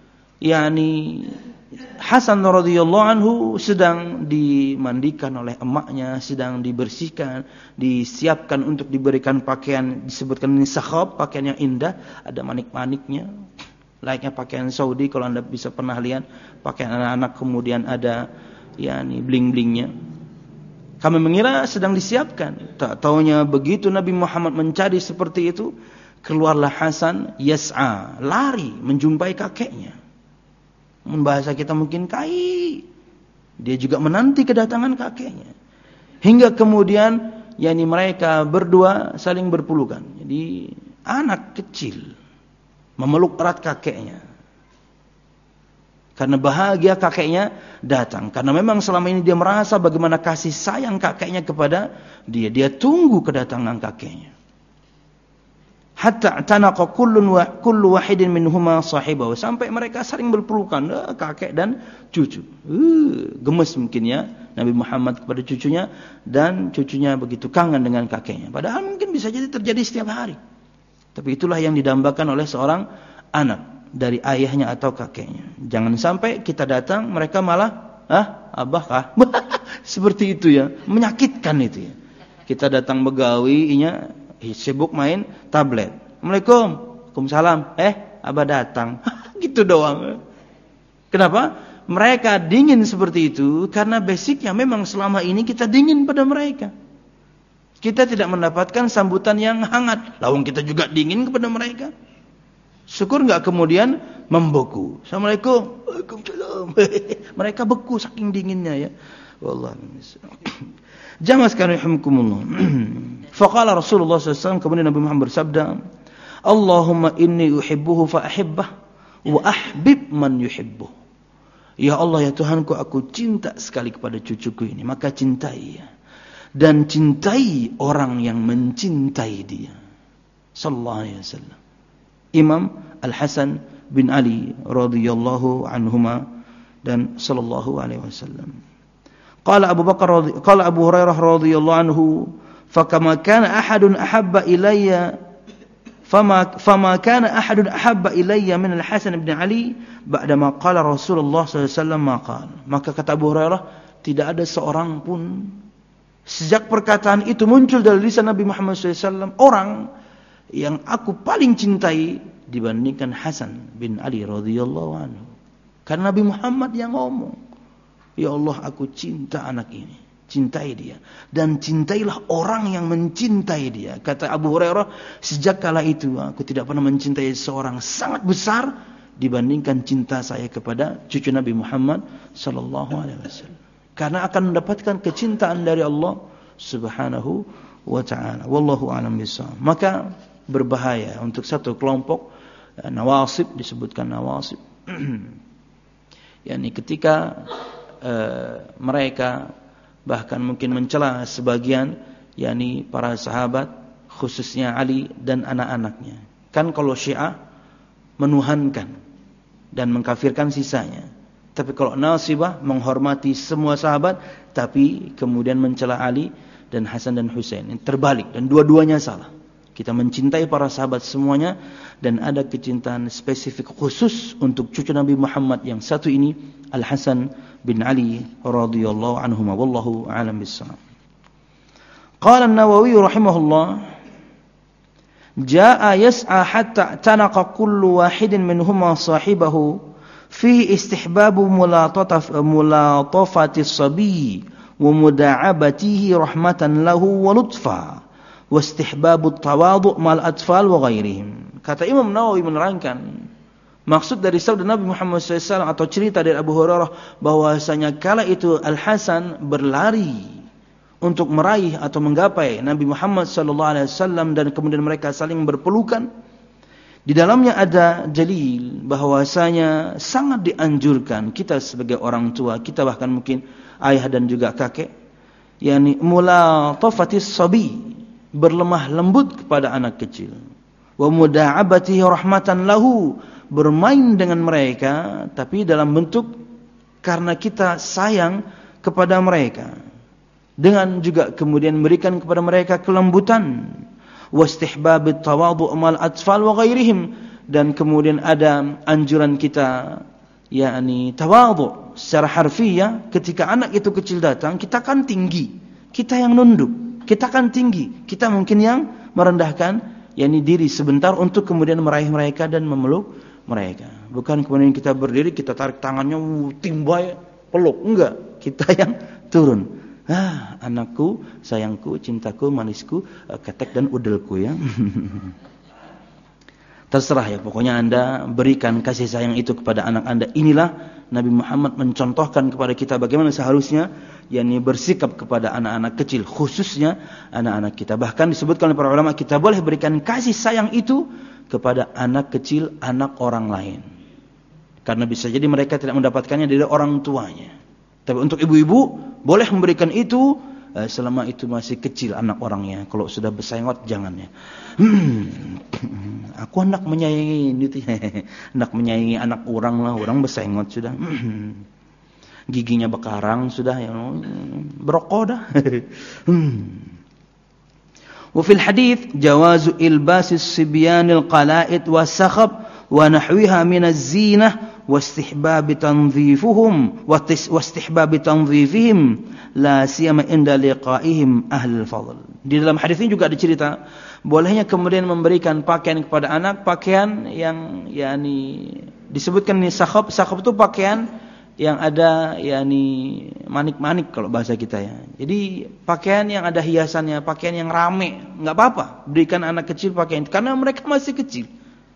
Hasan radhiyallahu anhu sedang dimandikan oleh emaknya, sedang dibersihkan, disiapkan untuk diberikan pakaian, disebutkan ini sakhab, pakaian yang indah, ada manik-maniknya. Layaknya pakaian Saudi, kalau Anda bisa pernah lihat pakaian anak-anak kemudian ada bling-blingnya. Kami mengira sedang disiapkan. Tak taunya begitu Nabi Muhammad mencari seperti itu, keluarlah Hasan yas'a, lari menjumpai kakeknya. Bahasa kita mungkin kai. Dia juga menanti kedatangan kakeknya. Hingga kemudian mereka berdua saling berpelukan. Jadi anak kecil memeluk erat kakeknya. Karena bahagia kakeknya datang. Karena memang selama ini dia merasa bagaimana kasih sayang kakeknya kepada dia. Dia tunggu kedatangan kakeknya. Hatta tanaqa kullu wahidin minhuma sahibahu. Sampai mereka saling berpelukan, kakek dan cucu. Gemes mungkin ya Nabi Muhammad kepada cucunya, dan cucunya begitu kangen dengan kakeknya. Padahal mungkin bisa jadi terjadi setiap hari. Tapi itulah yang didambakan oleh seorang anak dari ayahnya atau kakeknya. Jangan sampai kita datang mereka malah, abah kah? Seperti itu ya, menyakitkan itu ya. Kita datang begawinya sibuk main tablet. Assalamualaikum. Waalaikumsalam. Abah datang. Gitu doang. Kenapa? Mereka dingin seperti itu karena basicnya memang selama ini kita dingin pada mereka. Kita tidak mendapatkan sambutan yang hangat. Lawang kita juga dingin kepada mereka. Syukur enggak kemudian membeku. Assalamualaikum. Waalaikumsalam. Mereka beku saking dinginnya ya. Wallahi. Jamaah sekalian rahimakumullah. Faqala Rasulullah SAW, kemudian Nabi Muhammad bersabda, Allahumma inni uhibbuhu fa ahibbah wa ahbib man yuhibbuh. Ya Allah ya Tuhanku, aku cinta sekali kepada cucuku ini, maka cintai ya. Dan cintai orang yang mencintai dia. Sallallahu alaihi wasallam. Imam Al-Hasan bin Ali radhiyallahu anhuma dan sallallahu alaihi wasallam. Qala Abu Hurairah radhiyallahu anhu, فَكَمَا كَانَ أَحَدٌ أَحَبَّ إِلَيَّ فَمَا كَانَ أَحَدٌ أَحَبَّ إِلَيَّ مِنَ الْحَسَنِ بْنِ عَلِي بَعْدَمَا قَالَ رَسُولُ اللَّهِ صَلَّى اللَّهُ عَلَيْهِ وَسَلَّمَ مَا قَالَ. Maka kata Abu Hurairah, tidak ada seorang pun sejak perkataan itu muncul dari lisan Nabi Muhammad SAW, orang yang aku paling cintai dibandingkan Hasan bin Ali radhiyallahu anhu. Karena Nabi Muhammad yang ngomong, ya Allah aku cinta anak ini. Cintai dia. Dan cintailah orang yang mencintai dia. Kata Abu Hurairah, sejak kala itu aku tidak pernah mencintai seorang sangat besar dibandingkan cinta saya kepada cucu Nabi Muhammad sallallahu alaihi wasallam. Karena akan mendapatkan kecintaan dari Allah Subhanahu wa taala. Wallahu a'lam bishawab. Maka berbahaya untuk satu kelompok nawasib, disebutkan nawasib. yakni ketika mereka bahkan mungkin mencela sebagian yakni para sahabat, khususnya Ali dan anak-anaknya. Kan kalau Syiah menuhankan dan mengkafirkan sisanya. Tapi kalau Nasibah menghormati semua sahabat tapi kemudian mencela Ali dan Hasan dan Husain. Terbalik, dan dua-duanya salah. Kita mencintai para sahabat semuanya, dan ada kecintaan spesifik khusus untuk cucu Nabi Muhammad yang satu ini, Al-Hasan bin Ali radhiyallahu anhuma. Wallahu a'lam bissawab. Qala An-Nawawi rahimahullah, jaa yas'a hatta tanaqa kullu wahidin minhuma sahibahu fi istihbabu mulatafati as-sabi wa muda'abatihi rahmatan lahu wa lutfa wa istihbabu at-tawadhu' mal atfal wa ghairihim. Kata Imam Nawawi menerangkan, maksud dari sabda Nabi Muhammad SAW atau cerita dari Abu Hurairah bahwasanya kala itu Al-Hasan berlari untuk meraih atau menggapai Nabi Muhammad SAW dan kemudian mereka saling berpelukan. Di dalamnya ada dalil bahwasanya sangat dianjurkan kita sebagai orang tua, kita bahkan mungkin ayah dan juga kakek, yakni mulatafatis sabi, berlemah lembut kepada anak kecil. Wa muda'abatihi rahmatan lahu, bermain dengan mereka tapi dalam bentuk karena kita sayang kepada mereka, dengan juga kemudian memberikan kepada mereka kelembutan. Wastihbabit tawadhu' mal atfal wa ghairihim, dan kemudian ada anjuran kita yakni tawadhu' secara harfiah. Ketika anak itu kecil datang, kita kan tinggi, kita yang nunduk, kita kan tinggi, kita mungkin yang merendahkan yakni diri sebentar untuk kemudian meraih mereka dan memeluk mereka. Bukan kemudian kita berdiri, kita tarik tangannya, timbai, peluk. Enggak, kita yang turun. Anakku, sayangku, cintaku, manisku, ketek dan udelku ya. Terserah ya, pokoknya Anda berikan kasih sayang itu kepada anak Anda. Inilah Nabi Muhammad mencontohkan kepada kita bagaimana seharusnya yakni bersikap kepada anak-anak kecil, khususnya anak-anak kita. Bahkan disebutkan oleh para ulama, kita boleh berikan kasih sayang itu kepada anak kecil, anak orang lain. Karena bisa jadi mereka tidak mendapatkannya dari orang tuanya. Tapi untuk ibu-ibu boleh memberikan itu selama itu masih kecil anak orangnya. Kalau sudah bersengot jangan ya. Aku hendak menyayangi gitu ya. Hendak menyayangi anak orang lah, orang bersengot sudah. Giginya bekarang sudah ya. Berokok dah. Wa fil hadits jawazu ilbasis sibyanil qala'id wasakhab wa nahwiha min az-zinah واستحباب تنظيفهم واستحباب تنظيفهم لا سيما عند لقائهم أهل الفضل. Di dalam hadis ini juga ada cerita bolehnya kemudian memberikan pakaian kepada anak, pakaian yang yakni disebutkan ini sakhab. Sakhab itu pakaian yang ada yakni manik-manik kalau bahasa kita ya. Jadi pakaian yang ada hiasannya, pakaian yang rame, enggak apa-apa berikan anak kecil pakaian karena mereka masih kecil.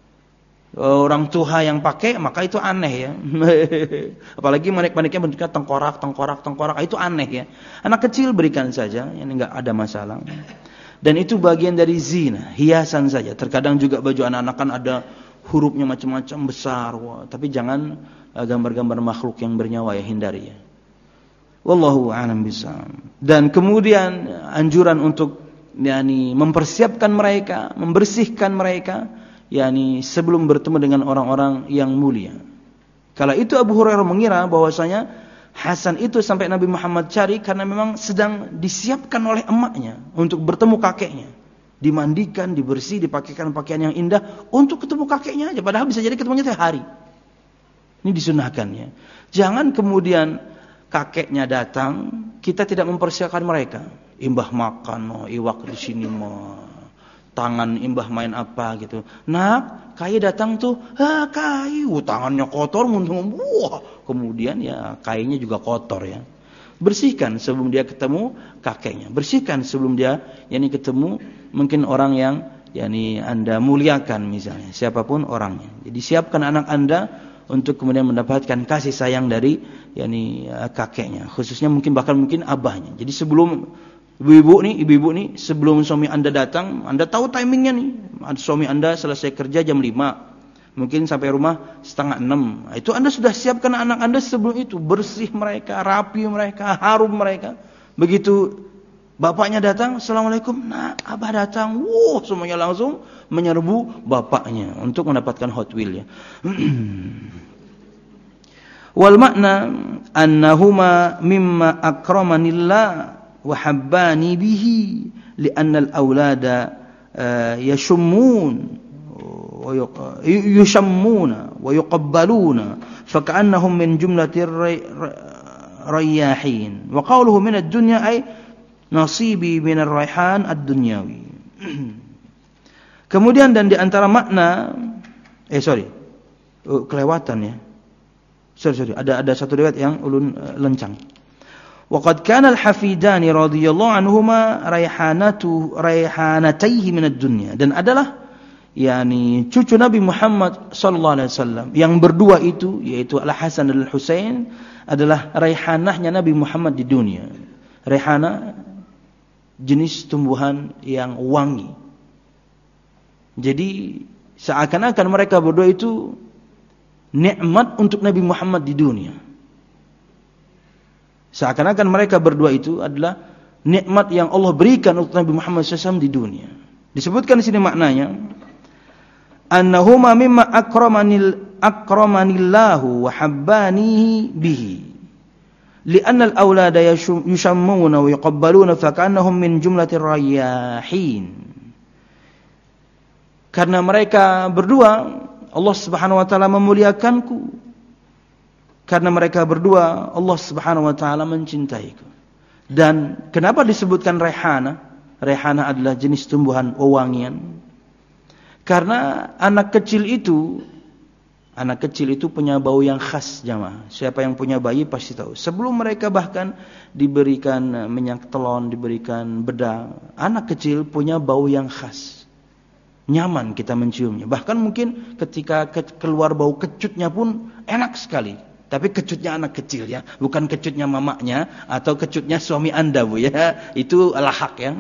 Orang tua yang pakai maka itu aneh ya. Apalagi manik-maniknya bentuknya tengkorak, itu aneh ya. Anak kecil berikan saja, ini enggak ada masalah. Dan itu bagian dari zina, hiasan saja. Terkadang juga baju anak-anak kan ada hurufnya macam-macam besar, tapi jangan gambar-gambar makhluk yang bernyawa ya, hindari ya. Wallahu a'lam bishawab. Dan kemudian anjuran untuk yakni mempersiapkan mereka, membersihkan mereka yakni sebelum bertemu dengan orang-orang yang mulia. Kala itu Abu Hurairah mengira bahwasanya Hasan itu sampai Nabi Muhammad cari karena memang sedang disiapkan oleh emaknya untuk bertemu kakeknya. Dimandikan, dibersih, dipakaikan pakaian yang indah untuk ketemu kakeknya aja. Padahal bisa jadi ketemunya tiap hari. Ini disunahkan ya. Jangan kemudian kakeknya datang, kita tidak mempersiapkan mereka. Imbah makan, iwak di sini tangan imbah main apa gitu. Nah, kai datang tuh, kai, tangannya kotor, kemudian ya kainya juga kotor ya. Bersihkan sebelum dia ketemu kakeknya. Bersihkan sebelum dia ketemu mungkin orang yang Anda muliakan misalnya, siapapun orangnya. Jadi siapkan anak Anda untuk kemudian mendapatkan kasih sayang dari kakeknya, khususnya mungkin abahnya. Jadi sebelum ibu-ibu nih sebelum suami Anda datang, Anda tahu timingnya nih. Suami Anda selesai kerja jam 5, mungkin sampai rumah 5:30. Itu Anda sudah siapkan anak Anda sebelum itu, bersih mereka, rapi mereka, harum mereka. Begitu bapaknya datang, Assalamualaikum. Nah, abah datang. Semuanya langsung menyerbu bapaknya untuk mendapatkan Hot Wheel ya. Wal makna annahuma mimma akramanillah وحباني به لأن الأولاد يشمون ويقبلون فكأنهم من جملة الرياحين وقوله من الدنيا أي نصيبي من الريحان الدنيوي. Kemudian dan di antara makna kelewatan ya. Ada satu riwayat yang ulun lencang. وقد كان الحفيدان رضي الله عنهما ريحانتيه من الدنيا, dan adalah cucu Nabi Muhammad sallallahu alaihi wasallam yang berdua itu yaitu Al-Hasan dan Al-Husain adalah raihanahnya Nabi Muhammad di dunia. Raihana jenis tumbuhan yang wangi. Jadi seakan-akan mereka berdua itu nikmat untuk Nabi Muhammad di dunia. Seakan-akan mereka berdua itu adalah nikmat yang Allah berikan untuk Nabi Muhammad SAW di dunia. Disebutkan di sini maknanya, annahuma mimma akramanillahu wa habbanihi bihi. Li'anna al-awlada yushammuna wa yuqabbaluna fa ka'annahum min jumlatir rayyahin. Karena mereka berdua Allah Subhanahu wa taala memuliakanku. Karena mereka berdua Allah Subhanahu wa taala mencintaiku. Dan kenapa disebutkan raihana? Raihana adalah jenis tumbuhan wewangian. Karena anak kecil itu punya bau yang khas jamaah. Siapa yang punya bayi pasti tahu. Sebelum mereka bahkan diberikan minyak telon, diberikan bedah, anak kecil punya bau yang khas. Nyaman kita menciumnya. Bahkan mungkin ketika keluar bau kecutnya pun enak sekali. Tapi kecutnya anak kecil ya, bukan kecutnya mamanya atau kecutnya suami Anda Bu ya. Itu lahak ya.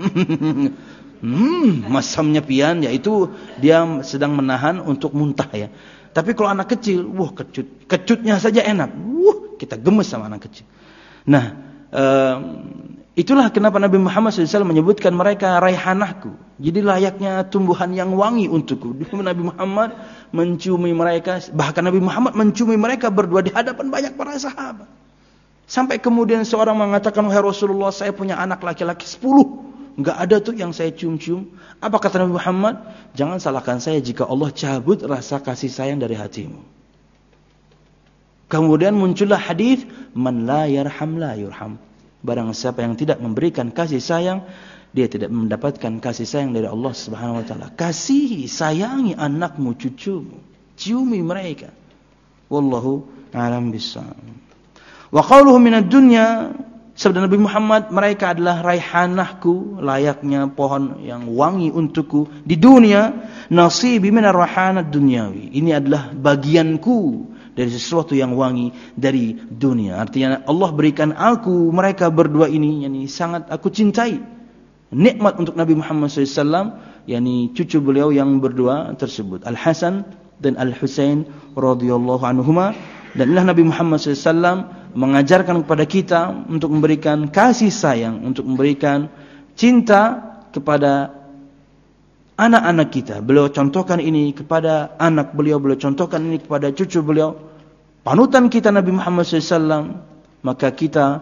Masamnya pian, yaitu dia sedang menahan untuk muntah ya. Tapi kalau anak kecil, wah kecutnya saja enak. Kita gemes sama anak kecil. Nah, itulah kenapa Nabi Muhammad SAW menyebutkan mereka raihanahku. Jadi layaknya tumbuhan yang wangi untukku. Nabi Muhammad menciumi mereka, bahkan Nabi Muhammad menciumi mereka berdua di hadapan banyak para sahabat. Sampai kemudian seorang mengatakan, wahai Rasulullah, saya punya anak laki-laki 10. Enggak ada tuh yang saya cium-cium. Apa kata Nabi Muhammad? Jangan salahkan saya jika Allah cabut rasa kasih sayang dari hatimu. Kemudian muncullah hadis, man la yarham la yurham. Barang siapa yang tidak memberikan kasih sayang, dia tidak mendapatkan kasih sayang dari Allah Subhanahu wa taala. Kasihi, sayangi anakmu, cucumu. Ciumi mereka. Wallahu a'lam bissawab. Wa qauluhu minad dunya, sabda Nabi Muhammad, mereka adalah raihanahku, layaknya pohon yang wangi untukku di dunia. Nasibi minar raihanad dunyawi. Ini adalah bagianku dari sesuatu yang wangi dari dunia. Artinya Allah berikan aku mereka berdua ini, yakni sangat aku cintai. Nikmat untuk Nabi Muhammad SAW, yakni cucu beliau yang berdua tersebut, Al Hasan dan Al Husain radhiyallahu anhuma. Dan inilah Nabi Muhammad SAW mengajarkan kepada kita untuk memberikan kasih sayang, untuk memberikan cinta kepada anak-anak kita. Beliau contohkan ini kepada anak beliau, beliau contohkan ini kepada cucu beliau. Panutan kita Nabi Muhammad SAW, maka kita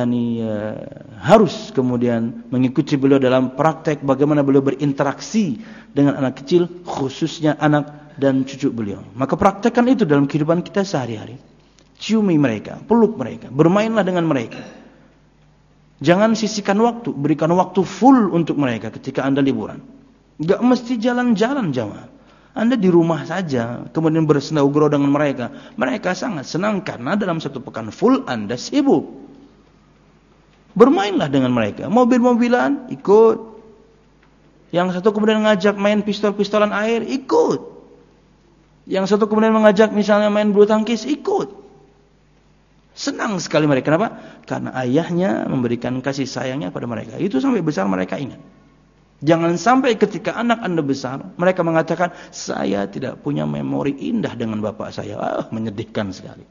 harus kemudian mengikuti beliau dalam praktek bagaimana beliau berinteraksi dengan anak kecil, khususnya anak dan cucu beliau. Maka praktekkan itu dalam kehidupan kita sehari-hari. Ciumi mereka, peluk mereka, bermainlah dengan mereka. Jangan sisihkan waktu, berikan waktu full untuk mereka ketika Anda liburan. Enggak mesti jalan-jalan jamaah. Anda di rumah saja, kemudian bersendau-gurau dengan mereka. Mereka sangat senang karena dalam satu pekan full Anda sibuk. Bermainlah dengan mereka. Mobil-mobilan, ikut. Yang satu kemudian mengajak main pistol-pistolan air, ikut. Yang satu kemudian mengajak misalnya main bulu tangkis, ikut. Senang sekali mereka. Kenapa? Karena ayahnya memberikan kasih sayangnya pada mereka. Itu sampai besar mereka ingat. Jangan sampai ketika anak Anda besar, mereka mengatakan, saya tidak punya memori indah dengan bapak saya. Menyedihkan sekali.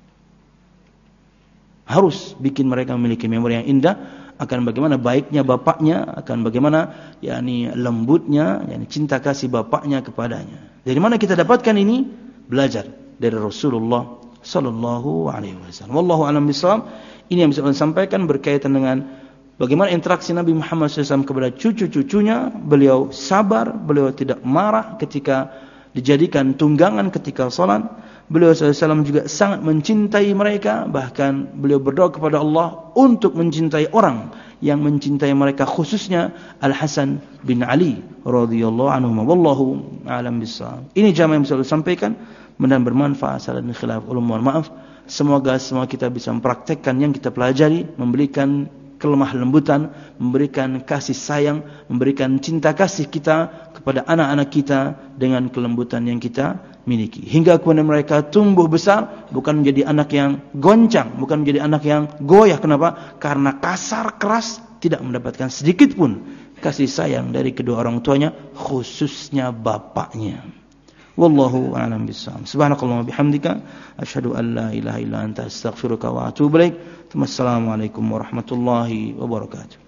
Harus bikin mereka memiliki memori yang indah akan bagaimana baiknya bapaknya, akan bagaimana lembutnya, cinta kasih bapaknya kepadanya. Dari mana kita dapatkan ini? Belajar dari Rasulullah sallallahu alaihi wasallam. Wallahu a'lam bishawab. Ini yang bisa saya sampaikan berkaitan dengan bagaimana interaksi Nabi Muhammad SAW kepada cucu-cucunya. Beliau sabar, beliau tidak marah ketika dijadikan tunggangan ketika salat. Beliau SAW juga sangat mencintai mereka. Bahkan beliau berdoa kepada Allah untuk mencintai orang yang mencintai mereka, khususnya Al Hasan bin Ali radhiyallahu anhu. Wallahu a'lam bishawab. Ini jamaah yang bisa saya sampaikan. Mudah-mudahan bermanfaat. Salah dan khilaf, mohon maaf. Semoga semua kita bisa mempraktekkan yang kita pelajari, memberikan kelemah lembutan, memberikan kasih sayang, memberikan cinta kasih kita kepada anak-anak kita dengan kelembutan yang kita miliki. Hingga kemudian mereka tumbuh besar, bukan menjadi anak yang goncang, bukan menjadi anak yang goyah. Kenapa? Karena kasar, keras, tidak mendapatkan sedikit pun kasih sayang dari kedua orang tuanya, khususnya bapaknya. Wallahu a'lam bishawab. Subhanakallahumma bihamdika asyhadu an la ilaha illa anta astaghfiruka wa atubu ilaik. Wassalamualaikum warahmatullahi wabarakatuh.